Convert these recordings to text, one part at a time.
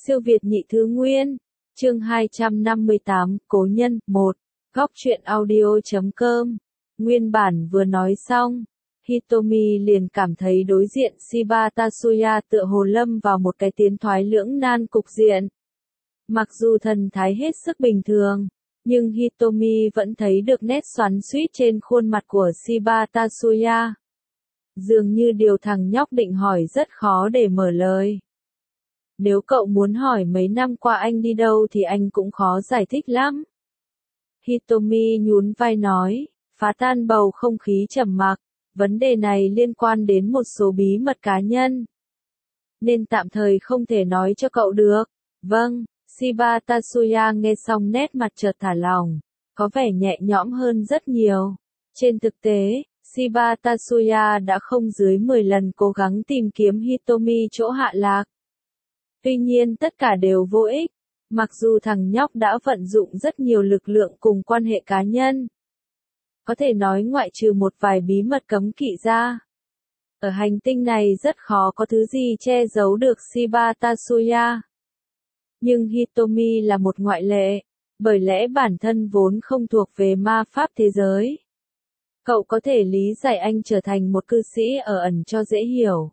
Siêu Việt nhị thứ nguyên, chương 258, Cố nhân, 1, góc truyện audio.com. Nguyên bản vừa nói xong, Hitomi liền cảm thấy đối diện Shiba Tatsuya tựa hồ lâm vào một cái tiến thoái lưỡng nan cục diện. Mặc dù thần thái hết sức bình thường, nhưng Hitomi vẫn thấy được nét xoắn xuýt trên khuôn mặt của Shiba Tatsuya. Dường như điều thằng nhóc định hỏi rất khó để mở lời. Nếu cậu muốn hỏi mấy năm qua anh đi đâu thì anh cũng khó giải thích lắm. Hitomi nhún vai nói, phá tan bầu không khí trầm mặc, vấn đề này liên quan đến một số bí mật cá nhân, nên tạm thời không thể nói cho cậu được. Vâng, Shiba Tatsuya nghe xong nét mặt chợt thả lỏng, có vẻ nhẹ nhõm hơn rất nhiều. Trên thực tế, Shiba Tatsuya đã không dưới 10 lần cố gắng tìm kiếm Hitomi chỗ hạ lạc. Tuy nhiên tất cả đều vô ích, mặc dù thằng nhóc đã vận dụng rất nhiều lực lượng cùng quan hệ cá nhân. Có thể nói ngoại trừ một vài bí mật cấm kỵ ra, ở hành tinh này rất khó có thứ gì che giấu được Shiba Tatsuya. Nhưng Hitomi là một ngoại lệ, bởi lẽ bản thân vốn không thuộc về ma pháp thế giới. Cậu có thể lý giải anh trở thành một cư sĩ ở ẩn cho dễ hiểu.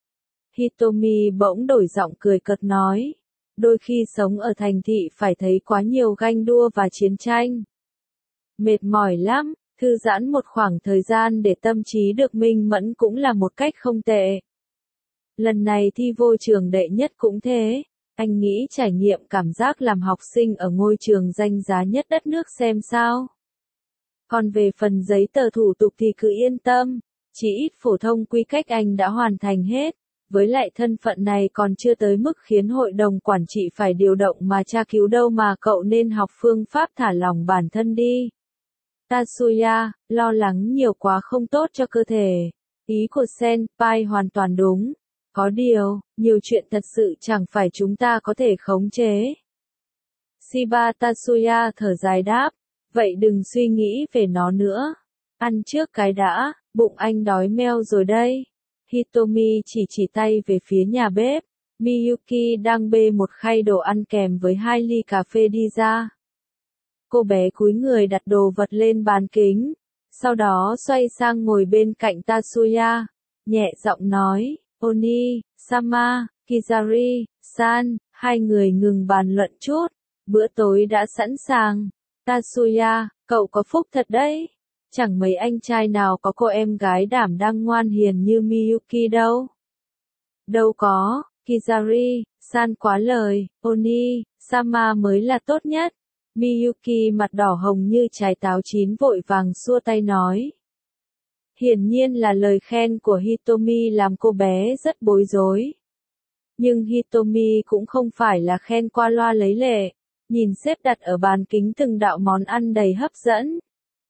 Hitomi bỗng đổi giọng cười cợt nói, đôi khi sống ở thành thị phải thấy quá nhiều ganh đua và chiến tranh. Mệt mỏi lắm, thư giãn một khoảng thời gian để tâm trí được minh mẫn cũng là một cách không tệ. Lần này thi vô trường đệ nhất cũng thế, anh nghĩ trải nghiệm cảm giác làm học sinh ở ngôi trường danh giá nhất đất nước xem sao. Còn về phần giấy tờ thủ tục thì cứ yên tâm, chỉ ít phổ thông quy cách anh đã hoàn thành hết. Với lại thân phận này còn chưa tới mức khiến hội đồng quản trị phải điều động mà tra cứu đâu mà cậu nên học phương pháp thả lỏng bản thân đi. Tatsuya, lo lắng nhiều quá không tốt cho cơ thể. Ý của Senpai hoàn toàn đúng. Có điều, nhiều chuyện thật sự chẳng phải chúng ta có thể khống chế. Shiba Tatsuya thở dài đáp, vậy đừng suy nghĩ về nó nữa. Ăn trước cái đã, bụng anh đói meo rồi đây. Hitomi chỉ tay về phía nhà bếp, Miyuki đang bê một khay đồ ăn kèm với 2 ly cà phê đi ra. Cô bé cúi người đặt đồ vật lên bàn kính, sau đó xoay sang ngồi bên cạnh Tatsuya, nhẹ giọng nói, Oni, Sama, Kizari, San, hai người ngừng bàn luận chút, bữa tối đã sẵn sàng. Tatsuya, cậu có phúc thật đấy. Chẳng mấy anh trai nào có cô em gái đảm đang ngoan hiền như Miyuki đâu. Đâu có, Kizari, San quá lời, Oni, Sama mới là tốt nhất. Miyuki mặt đỏ hồng như trái táo chín vội vàng xua tay nói. Hiển nhiên là lời khen của Hitomi làm cô bé rất bối rối. Nhưng Hitomi cũng không phải là khen qua loa lấy lệ, nhìn xếp đặt ở bàn kính từng đạo món ăn đầy hấp dẫn.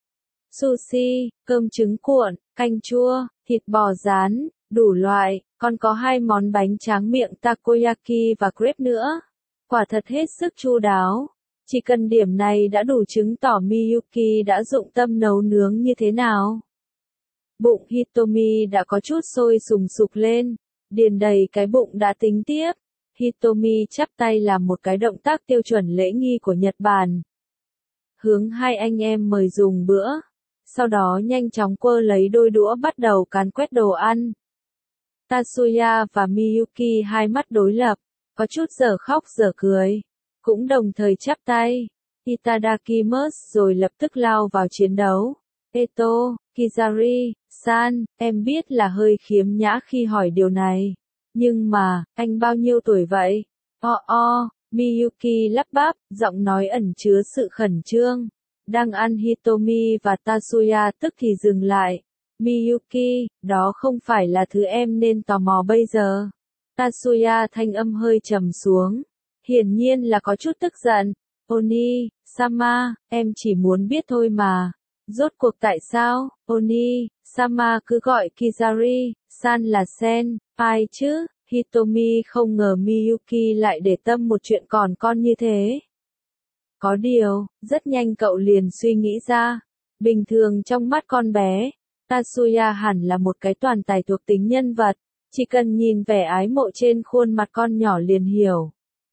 Sushi, cơm trứng cuộn, canh chua, thịt bò rán, đủ loại, còn có 2 món bánh tráng miệng takoyaki và crepe nữa. Quả thật hết sức chu đáo. Chỉ cần điểm này đã đủ chứng tỏ Miyuki đã dụng tâm nấu nướng như thế nào. Bụng Hitomi đã có chút sôi sùng sục lên, điền đầy cái bụng đã tính tiếp. Hitomi chắp tay làm một cái động tác tiêu chuẩn lễ nghi của Nhật Bản. Hướng 2 anh em mời dùng bữa. Sau đó nhanh chóng quơ lấy đôi đũa bắt đầu càn quét đồ ăn. Tatsuya và Miyuki hai mắt đối lập, có chút dở khóc dở cười, cũng đồng thời chắp tay, Itadakimasu rồi lập tức lao vào chiến đấu. Eto, Kizari, San, em biết là hơi khiếm nhã khi hỏi điều này, nhưng mà, anh bao nhiêu tuổi vậy? Miyuki lắp bắp, giọng nói ẩn chứa sự khẩn trương. Đang ăn Hitomi và Tatsuya tức thì dừng lại. Miyuki, đó không phải là thứ em nên tò mò bây giờ. Tatsuya thanh âm hơi trầm xuống. Hiển nhiên là có chút tức giận. Oni, Sama, em chỉ muốn biết thôi mà. Rốt cuộc tại sao, Oni, Sama cứ gọi Kizari, San là Sen, ai chứ? Hitomi không ngờ Miyuki lại để tâm một chuyện còn con như thế. Có điều, rất nhanh cậu liền suy nghĩ ra. Bình thường trong mắt con bé, Tatsuya hẳn là một cái toàn tài thuộc tính nhân vật. Chỉ cần nhìn vẻ ái mộ trên khuôn mặt con nhỏ liền hiểu.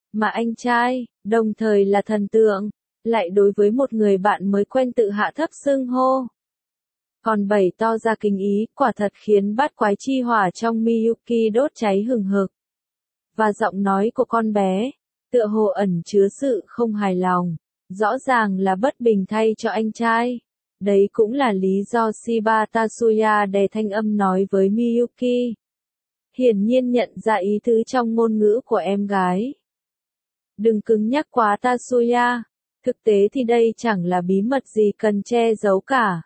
Mà anh trai, đồng thời là thần tượng, lại đối với một người bạn mới quen tự hạ thấp xưng hô. Còn bày to ra kính ý, quả thật khiến bát quái chi hỏa trong Miyuki đốt cháy hừng hực. Và giọng nói của con bé, tựa hồ ẩn chứa sự không hài lòng, rõ ràng là bất bình thay cho anh trai. Đấy cũng là lý do Shiba Tatsuya đè thanh âm nói với Miyuki. Hiển nhiên nhận ra ý tứ trong ngôn ngữ của em gái. Đừng cứng nhắc quá Tatsuya, thực tế thì đây chẳng là bí mật gì cần che giấu cả.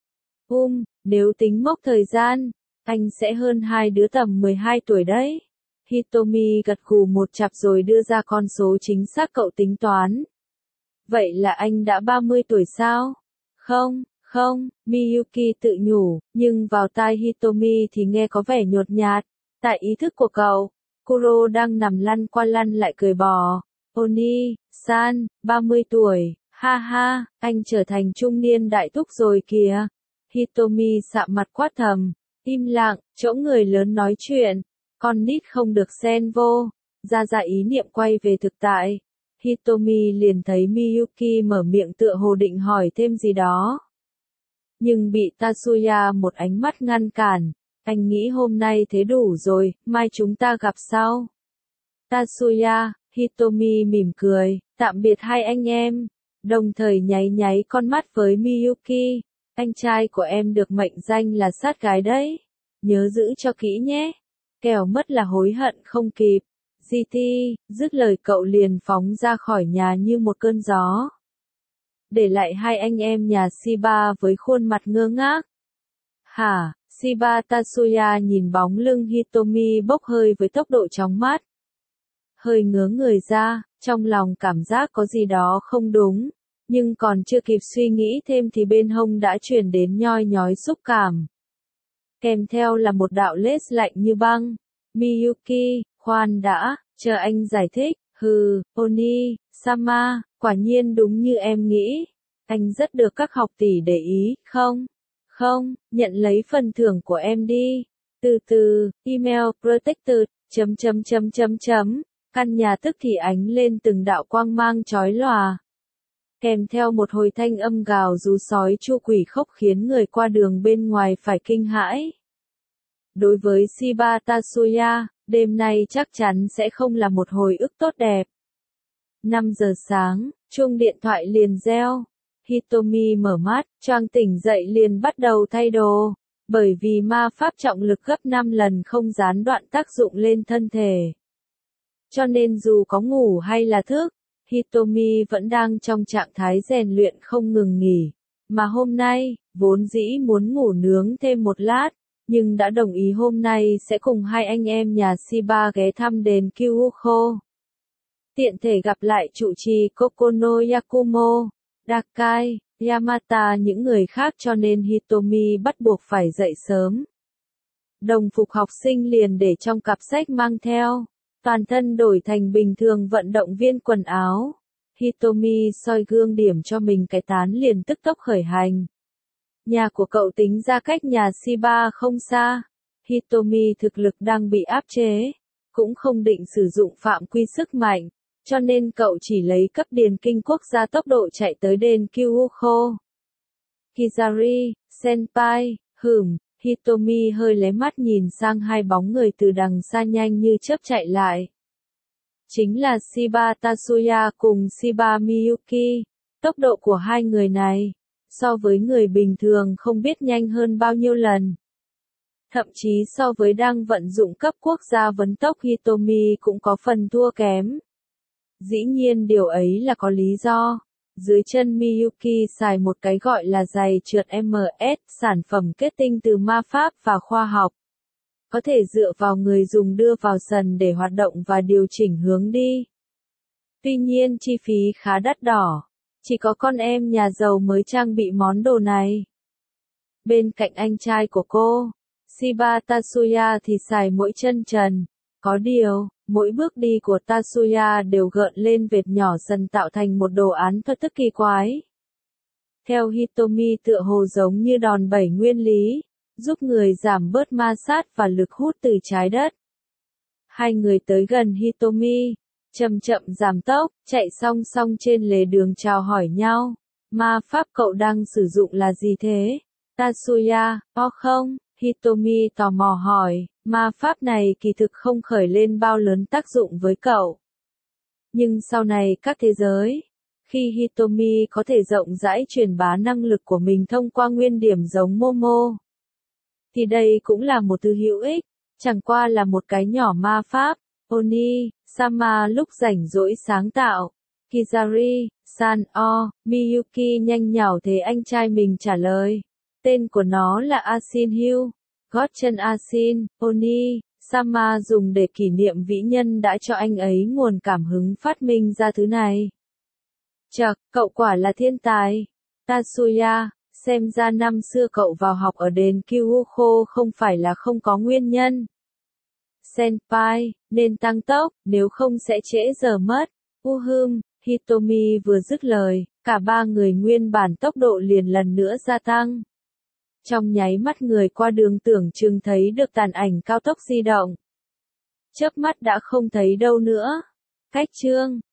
Nếu tính mốc thời gian, anh sẽ hơn hai đứa tầm 12 tuổi đấy. Hitomi gật gù một chặp rồi đưa ra con số chính xác cậu tính toán. Vậy là anh đã 30 tuổi sao? Không, Miyuki tự nhủ, nhưng vào tai Hitomi thì nghe có vẻ nhột nhạt. Tại ý thức của cậu, Kuro đang nằm lăn qua lăn lại cười bò. Oni-san, 30 tuổi, ha ha, anh trở thành trung niên đại thúc rồi kìa. Hitomi sạm mặt quát thầm, im lặng, chỗ người lớn nói chuyện, con nít không được xen vô. Ra ý niệm quay về thực tại. Hitomi liền thấy Miyuki mở miệng tựa hồ định hỏi thêm gì đó. Nhưng bị Tatsuya một ánh mắt ngăn cản. Anh nghĩ hôm nay thế đủ rồi, mai chúng ta gặp sau. Tatsuya, Hitomi mỉm cười, tạm biệt hai anh em. Đồng thời nháy con mắt với Miyuki. Anh trai của em được mệnh danh là sát gái đấy. Nhớ giữ cho kỹ nhé. Kẻo mất là hối hận không kịp. GT, dứt lời cậu liền phóng ra khỏi nhà như một cơn gió. Để lại hai anh em nhà Shiba với khuôn mặt ngơ ngác. Hả, Shiba Tatsuya nhìn bóng lưng Hitomi bốc hơi với tốc độ chóng mặt. Hơi ngớ người ra, trong lòng cảm giác có gì đó không đúng. Nhưng còn chưa kịp suy nghĩ thêm thì bên hông đã truyền đến nhoi nhói xúc cảm. Kèm theo là một đạo lết lạnh như băng. Miyuki, khoan đã, chờ anh giải thích. Oni-sama, quả nhiên đúng như em nghĩ. Anh rất được các học tỷ để ý, không, nhận lấy phần thưởng của em đi. Từ từ, email protected, căn nhà tức thì ánh lên từng đạo quang mang chói lòa. Kèm theo một hồi thanh âm gào rú sói chu quỷ khóc khiến người qua đường bên ngoài phải kinh hãi. Đối với Shiba Tatsuya, đêm nay chắc chắn sẽ không là một hồi ức tốt đẹp. 5 giờ sáng, chuông điện thoại liền reo. Hitomi mở mắt, choàng tỉnh dậy liền bắt đầu thay đồ. Bởi vì ma pháp trọng lực gấp 5 lần không gián đoạn tác dụng lên thân thể. Cho nên dù có ngủ hay là thức, Hitomi vẫn đang trong trạng thái rèn luyện không ngừng nghỉ. Mà hôm nay, vốn dĩ muốn ngủ nướng thêm một lát, nhưng đã đồng ý hôm nay sẽ cùng hai anh em nhà Shiba ghé thăm đền Kyuuko. Tiện thể gặp lại trụ trì Kokono Yakumo, Dakai, Yamata những người khác cho nên Hitomi bắt buộc phải dậy sớm. Đồng phục học sinh liền để trong cặp sách mang theo. Toàn thân đổi thành bình thường vận động viên quần áo. Hitomi soi gương điểm cho mình cái tán liền tức tốc khởi hành. Nhà của cậu tính ra cách nhà Shiba không xa. Hitomi thực lực đang bị áp chế. Cũng không định sử dụng phạm quy sức mạnh. Cho nên cậu chỉ lấy cấp điền kinh quốc gia tốc độ chạy tới đền Kyuuko. Kizari, senpai, Hitomi hơi lé mắt nhìn sang hai bóng người từ đằng xa nhanh như chớp chạy lại. Chính là Shiba Tatsuya cùng Shiba Miyuki. Tốc độ của hai người này, so với người bình thường không biết nhanh hơn bao nhiêu lần. Thậm chí so với đang vận dụng cấp quốc gia vấn tốc Hitomi cũng có phần thua kém. Dĩ nhiên điều ấy là có lý do. Dưới chân Miyuki xài một cái gọi là giày trượt MS, sản phẩm kết tinh từ ma pháp và khoa học. Có thể dựa vào người dùng đưa vào sân để hoạt động và điều chỉnh hướng đi. Tuy nhiên chi phí khá đắt đỏ. Chỉ có con em nhà giàu mới trang bị món đồ này. Bên cạnh anh trai của cô, Shiba Tatsuya thì xài mỗi chân trần. Có điều, mỗi bước đi của Tatsuya đều gợn lên vệt nhỏ dần tạo thành một đồ án thuật thức kỳ quái. Theo Hitomi tựa hồ giống như đòn bẩy nguyên lý, giúp người giảm bớt ma sát và lực hút từ trái đất. Hai người tới gần Hitomi, chậm chậm giảm tốc, chạy song song trên lề đường chào hỏi nhau. Ma pháp cậu đang sử dụng là gì thế? Tatsuya, không? Hitomi tò mò hỏi, ma pháp này kỳ thực không khởi lên bao lớn tác dụng với cậu. Nhưng sau này các thế giới, khi Hitomi có thể rộng rãi truyền bá năng lực của mình thông qua nguyên điểm giống Momo, thì đây cũng là một thứ hữu ích, chẳng qua là một cái nhỏ ma pháp. Oni, Sama lúc rảnh rỗi sáng tạo. Kizari, San Miyuki nhanh nhảu thế anh trai mình trả lời. Tên của nó là Asin Hyu. Gót chân Asin, Oni, Sama dùng để kỷ niệm vĩ nhân đã cho anh ấy nguồn cảm hứng phát minh ra thứ này. Chậc, cậu quả là thiên tài. Tatsuya, xem ra năm xưa cậu vào học ở đền Kyuuko không phải là không có nguyên nhân. Senpai, nên tăng tốc, nếu không sẽ trễ giờ mất. Hitomi vừa dứt lời, cả ba người nguyên bản tốc độ liền lần nữa gia tăng. Trong nháy mắt người qua đường tưởng chừng thấy được tàn ảnh cao tốc di động. Chớp mắt đã không thấy đâu nữa. Cách chương